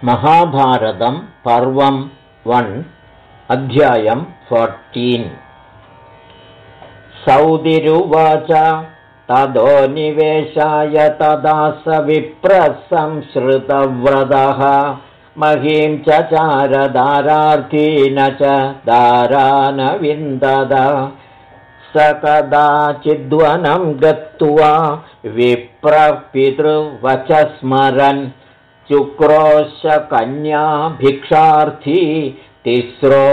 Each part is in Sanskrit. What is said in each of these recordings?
महाभारतं पर्वं 1 अध्यायं 14 सौदिरुवाच तदो निवेशाय तदा स विप्रसंश्रुतव्रतः महीं च चारदारार्थी न च दारान विन्दद स कदाचिद्वनं गत्वा विप्रपितृवच स्मरन् चुक्रोश कन्या भिक्षार्थी तिस्रो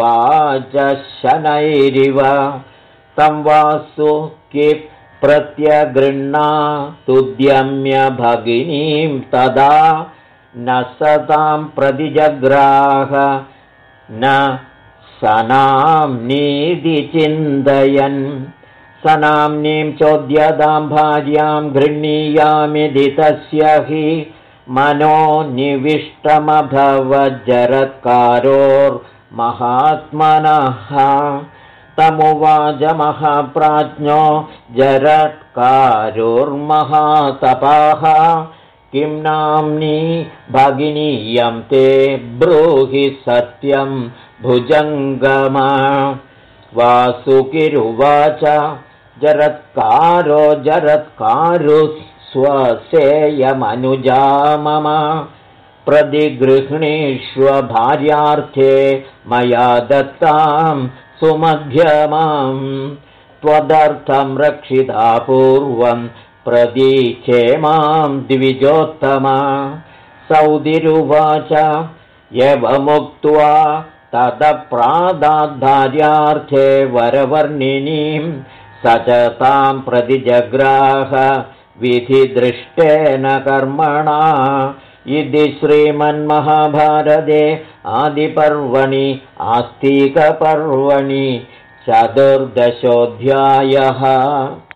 वाजशनैरिव तं वासु किप् प्रत्यगृह्णातुद्यम्य भगिनीं तदा न सतां प्रतिजग्राह न सनाम्नीति चिन्तयन् सनाम्नीं चोद्यतां भार्यां गृह्णीयामिति तस्य हि मनो निविष्टमभवज्जरत्कारोर्महात्मनः तमुवाच महाप्राज्ञो जरत्कारोर्महातपः किं नाम्नी भगिनीयं ते ब्रूहि सत्यं भुजङ्गम वासुकिरुवाच जरत्कारो स्वसेयमनुजा मम प्रतिगृह्णीष्व भार्यार्थे मया दत्तां सुमध्यमां त्वदर्थं रक्षिता पूर्वं प्रदीक्षेमां द्विजोत्तमा सौदिरुवाच एवमुक्त्वा ततप्रादाद्भार्यार्थे वरवर्णिनीं स च तां प्रतिजग्राह विधिदृष्टेन कर्मणा इति श्रीमन्महाभारते आदिपर्वणि आस्तिकपर्वणि 14 अध्यायः।